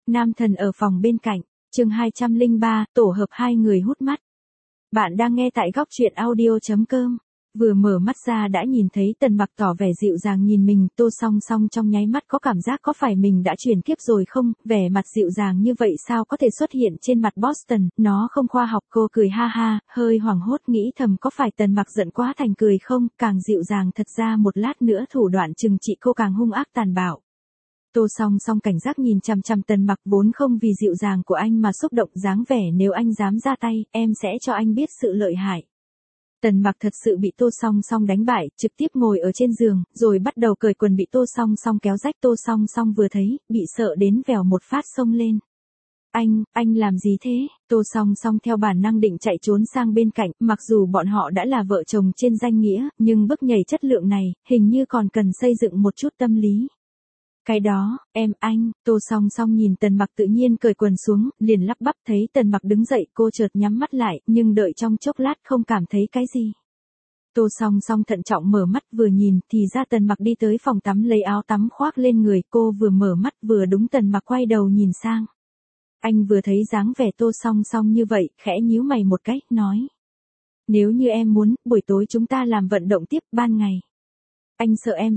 Nam thần ở phòng bên cạnh, chương 203, tổ hợp hai người hút mắt. Bạn đang nghe tại góc truyện audio.com. Vừa mở mắt ra đã nhìn thấy Tần Mặc tỏ vẻ dịu dàng nhìn mình, Tô Song Song trong nháy mắt có cảm giác có phải mình đã chuyển kiếp rồi không, vẻ mặt dịu dàng như vậy sao có thể xuất hiện trên mặt Boston, nó không khoa học. Cô cười ha ha, hơi hoảng hốt nghĩ thầm có phải Tần Mặc giận quá thành cười không, càng dịu dàng thật ra một lát nữa thủ đoạn trừng trị cô càng hung ác tàn bạo. Tô Song Song cảnh giác nhìn chằm chằm Tần Mặc, vốn không vì dịu dàng của anh mà xúc động dáng vẻ nếu anh dám ra tay, em sẽ cho anh biết sự lợi hại. Tần Mặc thật sự bị Tô Song Song đánh bại, trực tiếp ngồi ở trên giường, rồi bắt đầu cởi quần bị Tô Song Song kéo rách. Tô Song Song vừa thấy, bị sợ đến vèo một phát xông lên. Anh làm gì thế? Tô Song Song theo bản năng định chạy trốn sang bên cạnh, mặc dù bọn họ đã là vợ chồng trên danh nghĩa, nhưng bước nhảy chất lượng này, hình như còn cần xây dựng một chút tâm lý. Cái đó, anh, Tô Song Song nhìn Tần Mặc tự nhiên cởi quần xuống, liền lắp bắp. Thấy Tần Mặc đứng dậy cô chợt nhắm mắt lại, nhưng đợi trong chốc lát không cảm thấy cái gì. Tô Song Song thận trọng mở mắt vừa nhìn thì ra Tần Mặc đi tới phòng tắm lấy áo tắm khoác lên người, cô vừa mở mắt vừa đúng Tần Mặc quay đầu nhìn sang. Anh vừa thấy dáng vẻ Tô Song Song như vậy, khẽ nhíu mày một cái, nói. Nếu như em muốn, buổi tối chúng ta làm vận động tiếp, ban ngày. Anh sợ em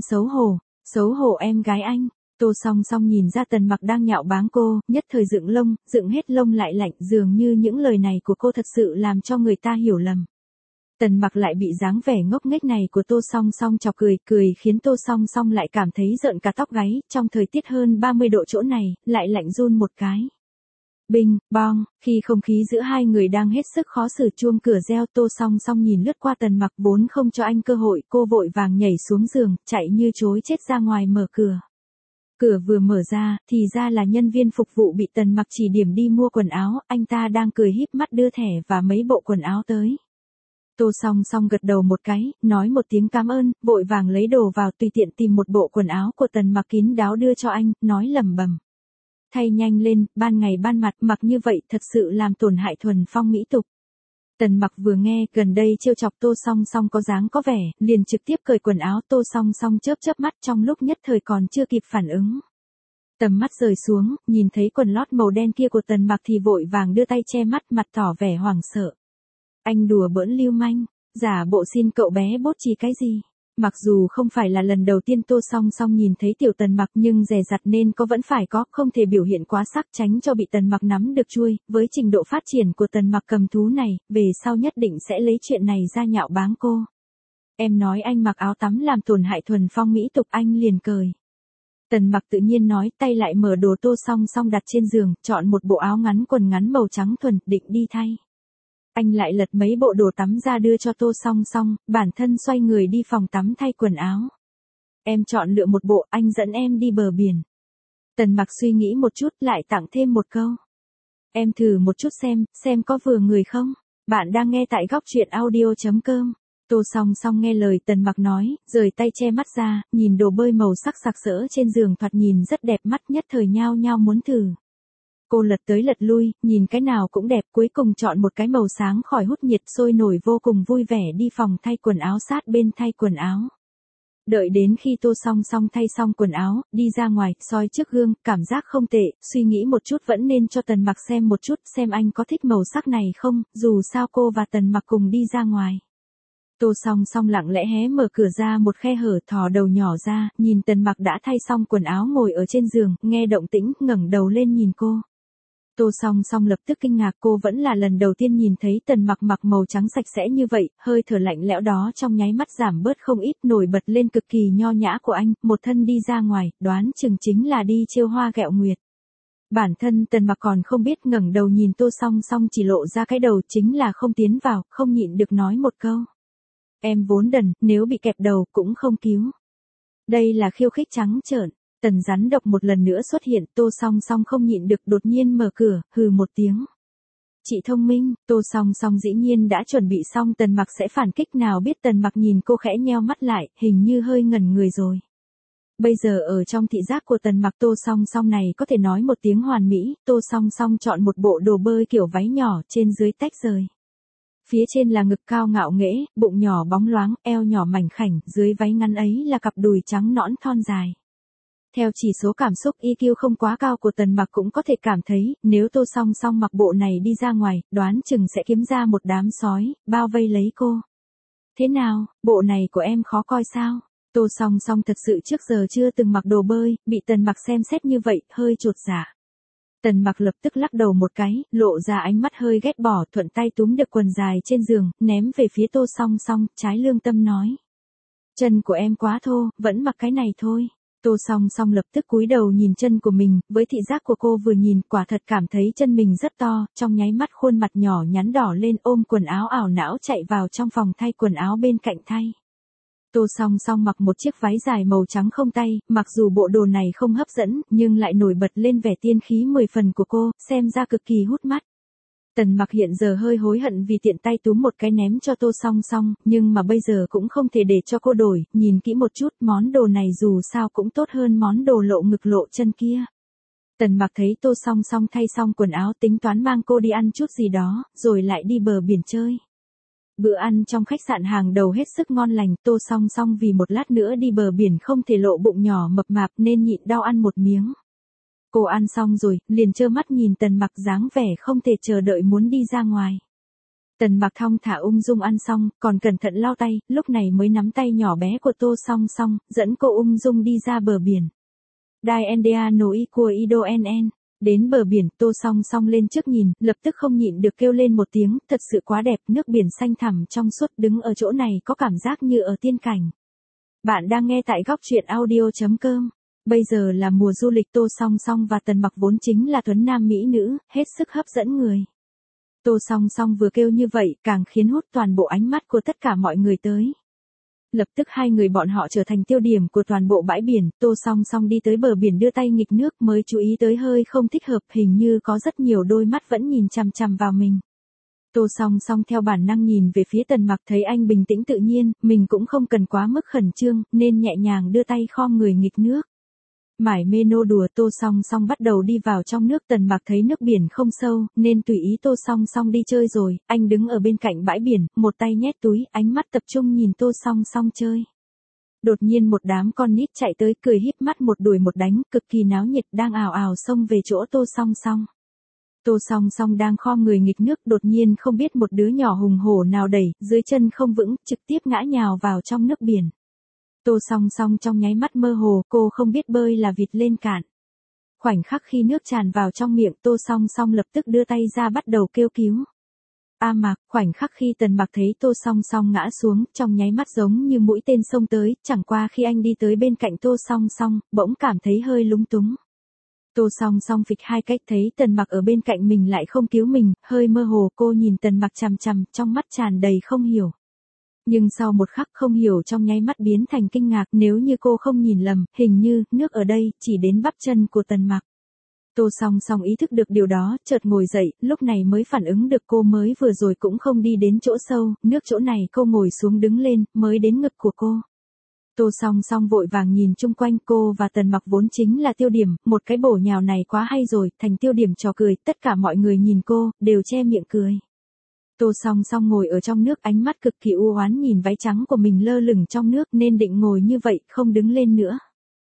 xấu hổ em gái anh. Tô Song Song nhìn ra Tần Mặc đang nhạo báng cô, nhất thời dựng hết lông lại lạnh, dường như những lời này của cô thật sự làm cho người ta hiểu lầm. Tần Mặc lại bị dáng vẻ ngốc nghếch này của Tô Song Song chọc cười khiến Tô Song Song lại cảm thấy rợn cả tóc gáy, trong thời tiết hơn 30 độ chỗ này, lại lạnh run một cái. Bing, bong, khi không khí giữa hai người đang hết sức khó xử chuông cửa reo. Tô Song Song nhìn lướt qua Tần Mặc vốn không cho anh cơ hội, cô vội vàng nhảy xuống giường, chạy như trối chết ra ngoài mở cửa. Cửa vừa mở ra, thì ra là nhân viên phục vụ bị Tần Mặc chỉ điểm đi mua quần áo, anh ta đang cười híp mắt đưa thẻ và mấy bộ quần áo tới. Tô Song Song gật đầu một cái, nói một tiếng cảm ơn, vội vàng lấy đồ vào tùy tiện tìm một bộ quần áo của Tần Mặc kín đáo đưa cho anh, nói lẩm bẩm. Thay nhanh lên, ban ngày ban mặt mặc như vậy thật sự làm tổn hại thuần phong mỹ tục. Tần Mặc vừa nghe gần đây trêu chọc Tô Song Song có dáng có vẻ, liền trực tiếp cởi quần áo. Tô Song Song chớp mắt trong lúc nhất thời còn chưa kịp phản ứng. Tầm mắt rời xuống, nhìn thấy quần lót màu đen kia của Tần Mặc thì vội vàng đưa tay che mắt, mặt tỏ vẻ hoảng sợ. Anh đùa bỡn lưu manh, giả bộ xin cậu bé bốt trí cái gì? Mặc dù không phải là lần đầu tiên Tô Song Song nhìn thấy tiểu Tần Mặc nhưng dè dặt nên vẫn phải có, không thể biểu hiện quá sắc tránh cho bị Tần Mặc nắm được chuôi. Với trình độ phát triển của Tần Mặc cầm thú này, về sau nhất định sẽ lấy chuyện này ra nhạo báng cô. Em nói anh mặc áo tắm làm tổn hại thuần phong mỹ tục, anh liền cười. Tần Mặc tự nhiên nói, tay lại mở đồ Tô Song Song đặt trên giường, chọn một bộ áo ngắn quần ngắn màu trắng thuần, định đi thay. Anh lại lật mấy bộ đồ tắm ra đưa cho Tô Song Song, bản thân xoay người đi phòng tắm thay quần áo. Em chọn lựa một bộ, anh dẫn em đi bờ biển. Tần Mặc suy nghĩ một chút lại tặng thêm một câu. Em thử một chút xem có vừa người không? Bạn đang nghe tại góc truyện audio.com. Tô Song Song nghe lời Tần Mặc nói, rời tay che mắt ra, nhìn đồ bơi màu sắc sặc sỡ trên giường thoạt nhìn rất đẹp mắt, nhất thời nhao nhao muốn thử. Cô lật tới lật lui, nhìn cái nào cũng đẹp, cuối cùng chọn một cái màu sáng khỏi hút nhiệt, sôi nổi vô cùng vui vẻ đi phòng thay quần áo sát bên thay quần áo. Đợi đến khi Tô Song Song thay xong quần áo, đi ra ngoài, soi trước gương, cảm giác không tệ, suy nghĩ một chút vẫn nên cho Tần Mặc xem một chút, xem anh có thích màu sắc này không, dù sao cô và Tần Mặc cùng đi ra ngoài. Tô Song Song lặng lẽ hé mở cửa ra một khe hở, thò đầu nhỏ ra, nhìn Tần Mặc đã thay xong quần áo ngồi ở trên giường, nghe động tĩnh, ngẩng đầu lên nhìn cô. Tô Song Song lập tức kinh ngạc, cô vẫn là lần đầu tiên nhìn thấy Tần Mặc mặc màu trắng sạch sẽ như vậy, hơi thở lạnh lẽo đó trong nháy mắt giảm bớt không ít, nổi bật lên cực kỳ nho nhã của anh, một thân đi ra ngoài, đoán chừng chính là đi trêu hoa ghẹo nguyệt. Bản thân Tần Mặc còn không biết, ngẩng đầu nhìn Tô Song Song chỉ lộ ra cái đầu, chính là không tiến vào, không nhịn được nói một câu. Em vốn đần, nếu bị kẹp đầu cũng không cứu. Đây là khiêu khích trắng trợn. Tần rắn độc một lần nữa xuất hiện, Tô Song Song không nhịn được đột nhiên mở cửa, hừ một tiếng. Chị thông minh, Tô Song Song dĩ nhiên đã chuẩn bị xong Tần Mặc sẽ phản kích, nào biết Tần Mặc nhìn cô khẽ nheo mắt lại, hình như hơi ngẩn người rồi. Bây giờ ở trong thị giác của Tần Mặc, Tô Song Song này có thể nói một tiếng hoàn mỹ. Tô Song Song chọn một bộ đồ bơi kiểu váy nhỏ, trên dưới tách rời. Phía trên là ngực cao ngạo nghễ, bụng nhỏ bóng loáng, eo nhỏ mảnh khảnh, dưới váy ngắn ấy là cặp đùi trắng nõn thon dài. Theo chỉ số cảm xúc EQ không quá cao của Tần Mặc cũng có thể cảm thấy, nếu Tô Song Song mặc bộ này đi ra ngoài, đoán chừng sẽ kiếm ra một đám sói, bao vây lấy cô. Thế nào, bộ này của em khó coi sao? Tô Song Song thật sự trước giờ chưa từng mặc đồ bơi, bị Tần Mặc xem xét như vậy, hơi chột dạ. Tần Mặc lập tức lắc đầu một cái, lộ ra ánh mắt hơi ghét bỏ, thuận tay túm được quần dài trên giường, ném về phía Tô Song Song, trái lương tâm nói. Chân của em quá thô, vẫn mặc cái này thôi. Tô Song Song lập tức cúi đầu nhìn chân của mình, với thị giác của cô vừa nhìn, quả thật cảm thấy chân mình rất to, trong nháy mắt khuôn mặt nhỏ nhắn đỏ lên, ôm quần áo ảo não chạy vào trong phòng thay quần áo bên cạnh thay. Tô Song Song mặc một chiếc váy dài màu trắng không tay, mặc dù bộ đồ này không hấp dẫn, nhưng lại nổi bật lên vẻ tiên khí 10 phần của cô, xem ra cực kỳ hút mắt. Tần Mặc hiện giờ hơi hối hận vì tiện tay túm một cái ném cho Tô Song Song, nhưng mà bây giờ cũng không thể để cho cô đổi, nhìn kỹ một chút, món đồ này dù sao cũng tốt hơn món đồ lộ ngực lộ chân kia. Tần Mặc thấy Tô Song Song thay xong quần áo tính toán mang cô đi ăn chút gì đó, rồi lại đi bờ biển chơi. Bữa ăn trong khách sạn hàng đầu hết sức ngon lành, Tô Song Song vì một lát nữa đi bờ biển không thể lộ bụng nhỏ mập mạp nên nhịn đau ăn một miếng. Cô ăn xong rồi, liền trơ mắt nhìn Tần Mặc dáng vẻ không thể chờ đợi muốn đi ra ngoài. Tần Mặc thong thả ung dung ăn xong, còn cẩn thận lau tay, lúc này mới nắm tay nhỏ bé của Tô Song Song, dẫn cô ung dung đi ra bờ biển. Dai Endea no Iko Ido NN. Đến bờ biển, Tô Song Song lên trước nhìn, lập tức không nhịn được kêu lên một tiếng, thật sự quá đẹp, nước biển xanh thẳm trong suốt, đứng ở chỗ này có cảm giác như ở tiên cảnh. Bạn đang nghe tại góc truyện audio.com. Bây giờ là mùa du lịch, Tô Song Song và Tần Mặc vốn chính là tuấn nam mỹ nữ, hết sức hấp dẫn người. Tô Song Song vừa kêu như vậy, càng khiến hút toàn bộ ánh mắt của tất cả mọi người tới. Lập tức hai người bọn họ trở thành tiêu điểm của toàn bộ bãi biển, Tô Song Song đi tới bờ biển đưa tay nghịch nước mới chú ý tới hơi không thích hợp, hình như có rất nhiều đôi mắt vẫn nhìn chằm chằm vào mình. Tô Song Song theo bản năng nhìn về phía Tần Mặc, thấy anh bình tĩnh tự nhiên, mình cũng không cần quá mức khẩn trương, nên nhẹ nhàng đưa tay khom người nghịch nước. Mải mê nô đùa, Tô Song Song bắt đầu đi vào trong nước. Tần Mặc thấy nước biển không sâu, nên tùy ý Tô Song Song đi chơi rồi, anh đứng ở bên cạnh bãi biển, một tay nhét túi, ánh mắt tập trung nhìn Tô Song Song chơi. Đột nhiên một đám con nít chạy tới, cười híp mắt một đuổi một đánh, cực kỳ náo nhiệt, đang ào ào xông về chỗ Tô Song Song. Tô Song Song đang khom người nghịch nước, đột nhiên không biết một đứa nhỏ hùng hổ nào đẩy, dưới chân không vững, trực tiếp ngã nhào vào trong nước biển. Tô Song Song trong nháy mắt mơ hồ, cô không biết bơi là vịt lên cạn. Khoảnh khắc khi nước tràn vào trong miệng, Tô Song Song lập tức đưa tay ra bắt đầu kêu cứu. Mạc, khoảnh khắc khi Tần Mặc thấy Tô Song Song ngã xuống, trong nháy mắt giống như mũi tên xông tới, chẳng qua khi anh đi tới bên cạnh Tô Song Song, bỗng cảm thấy hơi lúng túng. Tô Song Song phịch hai cách, thấy Tần Mặc ở bên cạnh mình lại không cứu mình, hơi mơ hồ, cô nhìn Tần Mặc chằm chằm, trong mắt tràn đầy không hiểu. Nhưng sau một khắc không hiểu trong nháy mắt biến thành kinh ngạc, nếu như cô không nhìn lầm, hình như, nước ở đây, chỉ đến bắp chân của Tần Mặc. Tô Song Song ý thức được điều đó, chợt ngồi dậy, lúc này mới phản ứng được cô mới vừa rồi cũng không đi đến chỗ sâu, nước chỗ này cô ngồi xuống đứng lên, mới đến ngực của cô. Tô Song Song vội vàng nhìn chung quanh, cô và Tần Mặc vốn chính là tiêu điểm, một cái bổ nhào này quá hay rồi, thành tiêu điểm trò cười, tất cả mọi người nhìn cô, đều che miệng cười. Tô Song Song ngồi ở trong nước, ánh mắt cực kỳ u oán nhìn váy trắng của mình lơ lửng trong nước, nên định ngồi như vậy, không đứng lên nữa.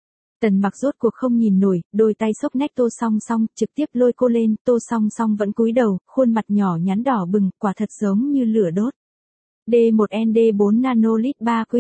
Tần Mặc rốt cuộc không nhìn nổi, đôi tay xốc nách Tô Song Song, trực tiếp lôi cô lên, Tô Song Song vẫn cúi đầu, khuôn mặt nhỏ nhắn đỏ bừng, quả thật giống như lửa đốt. D1ND4 nanolit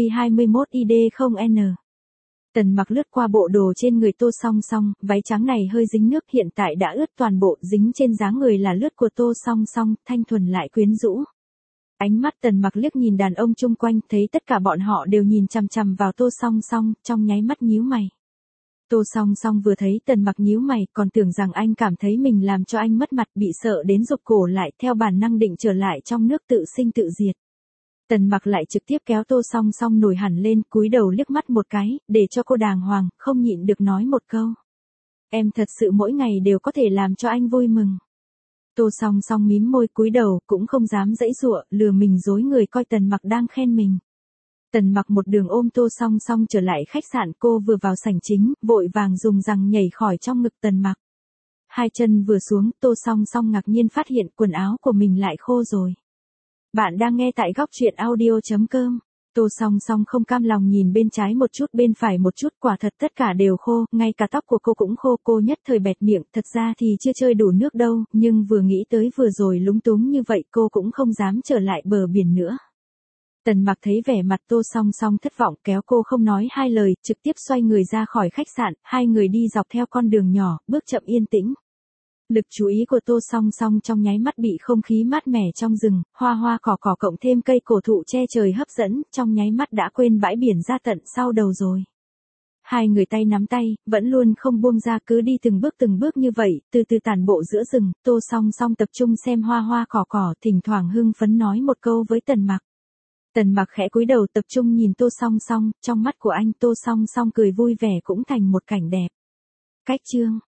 3Q21ID0N. Tần Mặc lướt qua bộ đồ trên người Tô Song Song, váy trắng này hơi dính nước, hiện tại đã ướt toàn bộ, dính trên dáng người là lướt của Tô Song Song, thanh thuần lại quyến rũ. Ánh mắt Tần Mặc liếc nhìn đàn ông chung quanh, thấy tất cả bọn họ đều nhìn chằm chằm vào Tô Song Song, trong nháy mắt nhíu mày. Tô Song Song vừa thấy Tần Mặc nhíu mày, còn tưởng rằng anh cảm thấy mình làm cho anh mất mặt, bị sợ đến rụt cổ lại, theo bản năng định trở lại trong nước tự sinh tự diệt. Tần Mặc lại trực tiếp kéo Tô Song Song nổi hẳn lên, cúi đầu liếc mắt một cái, để cho cô đàng hoàng, không nhịn được nói một câu. Em thật sự mỗi ngày đều có thể làm cho anh vui mừng. Tô Song Song mím môi cúi đầu, cũng không dám giãy giụa, lừa mình dối người coi Tần Mặc đang khen mình. Tần Mặc một đường ôm Tô Song Song trở lại khách sạn, cô vừa vào sảnh chính, vội vàng dùng rằng nhảy khỏi trong ngực Tần Mặc. Hai chân vừa xuống, Tô Song Song ngạc nhiên phát hiện quần áo của mình lại khô rồi. Bạn đang nghe tại góc truyện audio.com. Tô Song Song không cam lòng nhìn bên trái một chút bên phải một chút, quả thật tất cả đều khô, ngay cả tóc của cô cũng khô. Cô nhất thời bẹt miệng, thật ra thì chưa chơi đủ nước đâu, nhưng vừa nghĩ tới vừa rồi lúng túng như vậy cô cũng không dám trở lại bờ biển nữa. Tần Mặc thấy vẻ mặt Tô Song Song thất vọng, kéo cô không nói hai lời, trực tiếp xoay người ra khỏi khách sạn. Hai người đi dọc theo con đường nhỏ, bước chậm yên tĩnh. Lực chú ý của Tô Song Song trong nháy mắt bị không khí mát mẻ trong rừng, hoa hoa cỏ cỏ cộng thêm cây cổ thụ che trời hấp dẫn, trong nháy mắt đã quên bãi biển ra tận sau đầu rồi. Hai người tay nắm tay, vẫn luôn không buông ra, cứ đi từng bước như vậy, từ từ tản bộ giữa rừng. Tô Song Song tập trung xem hoa hoa cỏ cỏ, thỉnh thoảng hưng phấn nói một câu với Tần Mặc. Tần Mặc khẽ cúi đầu tập trung nhìn Tô Song Song, trong mắt của anh Tô Song Song cười vui vẻ cũng thành một cảnh đẹp. Cách chương